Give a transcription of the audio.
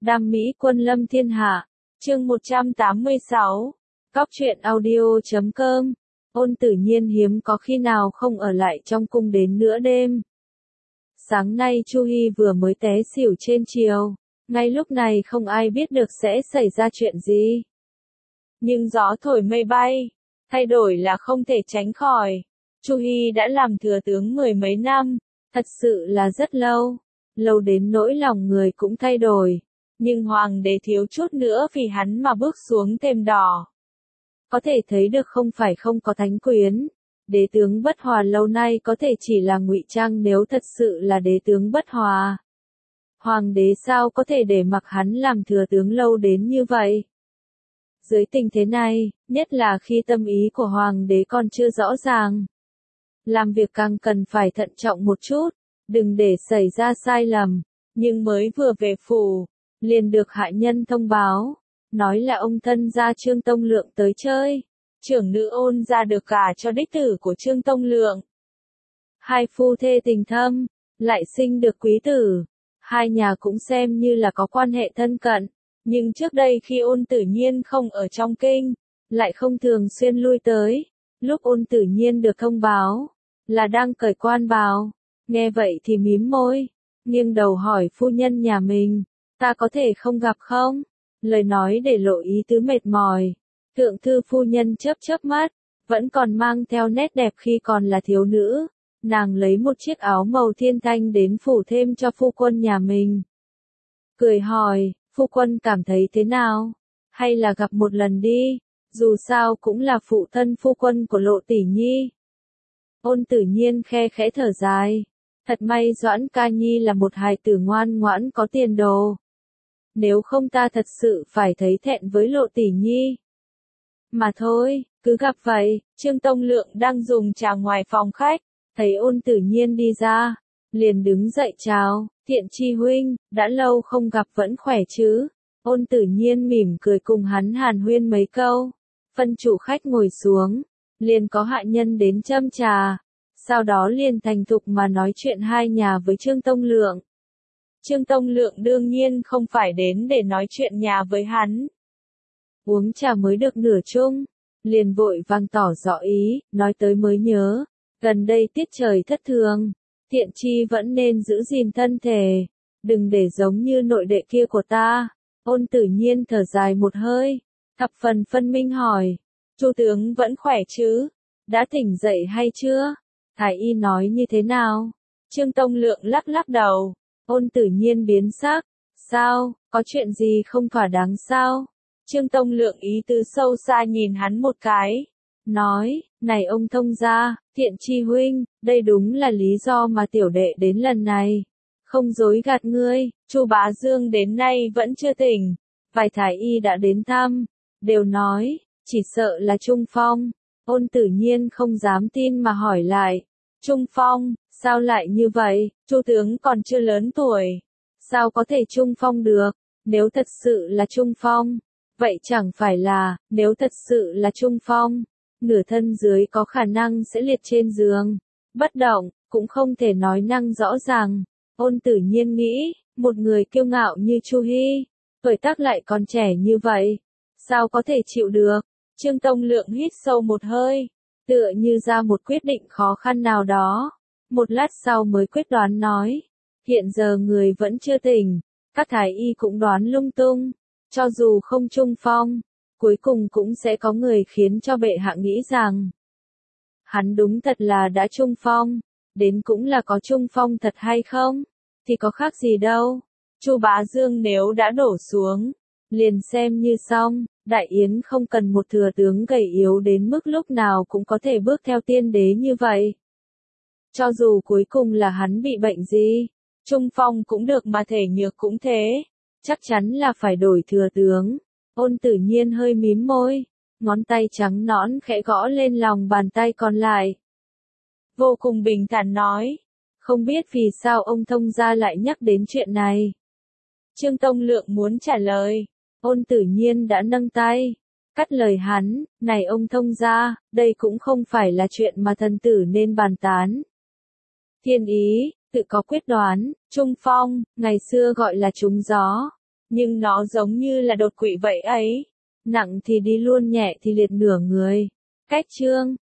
Đam mỹ quân lâm thiên hạ. Chương 186. Cóc truyện audio.com. Ôn Tử Nhiên hiếm có khi nào không ở lại trong cung đến nửa đêm. Sáng nay Chu Hi vừa mới té xỉu trên triều, ngay lúc này không ai biết được sẽ xảy ra chuyện gì. Nhưng gió thổi mây bay, thay đổi là không thể tránh khỏi. Chu Hi đã làm thừa tướng mười mấy năm, thật sự là rất lâu, lâu đến nỗi lòng người cũng thay đổi. Nhưng hoàng đế thiếu chút nữa vì hắn mà bước xuống thềm đỏ. Có thể thấy được không phải không có thánh quyến. Đế tướng bất hòa lâu nay có thể chỉ là ngụy trang nếu thật sự là đế tướng bất hòa. Hoàng đế sao có thể để mặc hắn làm thừa tướng lâu đến như vậy? Dưới tình thế này, nhất là khi tâm ý của hoàng đế còn chưa rõ ràng, làm việc càng cần phải thận trọng một chút, đừng để xảy ra sai lầm. Nhưng mới vừa về phủ, liền được hạ nhân thông báo, nói là ông thân gia Trương Tông Lượng tới chơi. Trưởng nữ Ôn gia được gả cho đích tử của Trương Tông Lượng. Hai phu thê tình thâm, lại sinh được quý tử. Hai nhà cũng xem như là có quan hệ thân cận. Nhưng trước đây khi Ôn Tử Nhiên không ở trong kinh, lại không thường xuyên lui tới. Lúc Ôn Tử Nhiên được thông báo, là đang cởi quan bào. Nghe vậy thì mím môi, nghiêng đầu hỏi phu nhân nhà mình, ta có thể không gặp không? Lời nói để lộ ý tứ mệt mỏi. Thượng thư phu nhân chớp chớp mắt, vẫn còn mang theo nét đẹp khi còn là thiếu nữ. Nàng lấy một chiếc áo màu thiên thanh đến phủ thêm cho phu quân nhà mình. Cười hỏi, phu quân cảm thấy thế nào? Hay là gặp một lần đi, dù sao cũng là phụ thân phu quân của Lộ tỷ nhi. Ôn Tử Nhiên khe khẽ thở dài. Thật may Doãn Ca Nhi là một hài tử ngoan ngoãn có tiền đồ. Nếu không ta thật sự phải thấy thẹn với Lộ tỷ nhi. Mà thôi, cứ gặp vậy. Trương Tông Lượng đang dùng trà ngoài phòng khách, thấy Ôn Tử Nhiên đi ra, liền đứng dậy chào, Thiện Chi huynh, đã lâu không gặp vẫn khỏe chứ? Ôn Tử Nhiên mỉm cười cùng hắn hàn huyên mấy câu, phân chủ khách ngồi xuống, liền có hạ nhân đến châm trà, sau đó liền thành thục mà nói chuyện hai nhà với Trương Tông Lượng. Trương Tông Lượng đương nhiên không phải đến để nói chuyện nhà với hắn. Uống trà mới được nửa chung, liền vội vàng tỏ rõ ý, nói tới mới nhớ, gần đây tiết trời thất thường, Thiện Chi vẫn nên giữ gìn thân thể, đừng để giống như nội đệ kia của ta. Ôn Tử Nhiên thở dài một hơi, thập phần phân minh hỏi, Chu tướng vẫn khỏe chứ? Đã tỉnh dậy hay chưa? Thái y nói như thế nào? Trương Tông Lượng lắc lắc đầu. Ôn Tử Nhiên biến sắc, sao, có chuyện gì không thỏa đáng sao? Trương Tông Lượng ý tứ sâu xa nhìn hắn một cái, nói, này ông thông gia, Thiện Chi huynh, đây đúng là lý do mà tiểu đệ đến lần này. Không dối gạt ngươi, Chu Bá Dương đến nay vẫn chưa tỉnh, vài thái y đã đến thăm, đều nói, chỉ sợ là trung phong. Ôn Tử Nhiên không dám tin mà hỏi lại, trung phong, sao lại như vậy? Chu tướng còn chưa lớn tuổi, sao có thể trung phong được? Nếu thật sự là trung phong, vậy chẳng phải là, nếu thật sự là trung phong, nửa thân dưới có khả năng sẽ liệt trên giường, bất động, cũng không thể nói năng rõ ràng. Ôn Tử Nhiên nghĩ, một người kiêu ngạo như Chu Hi, tuổi tác lại còn trẻ như vậy, sao có thể chịu được? Trương Tông Lượng hít sâu một hơi, tựa như ra một quyết định khó khăn nào đó. Một lát sau mới quyết đoán nói, hiện giờ người vẫn chưa tỉnh, các thái y cũng đoán lung tung, cho dù không trung phong, cuối cùng cũng sẽ có người khiến cho bệ hạ nghĩ rằng hắn đúng thật là đã trung phong, đến cũng là có trung phong thật hay không, thì có khác gì đâu. Chu Bá Dương nếu đã đổ xuống, liền xem như xong, Đại Yến không cần một thừa tướng gầy yếu đến mức lúc nào cũng có thể bước theo tiên đế như vậy. Cho dù cuối cùng là hắn bị bệnh gì, trung phong cũng được mà thể nhược cũng thế, chắc chắn là phải đổi thừa tướng. Ôn Tử Nhiên hơi mím môi, ngón tay trắng nõn khẽ gõ lên lòng bàn tay còn lại. Vô cùng bình thản nói, không biết vì sao ông thông gia lại nhắc đến chuyện này. Trương Tông Lượng muốn trả lời, Ôn Tử Nhiên đã nâng tay, cắt lời hắn, này ông thông gia, đây cũng không phải là chuyện mà thần tử nên bàn tán. Thiên ý, tự có quyết đoán, trung phong, ngày xưa gọi là trúng gió, Nhưng nó giống như là đột quỵ vậy ấy. Nặng thì đi luôn, nhẹ thì liệt nửa người. Cách chương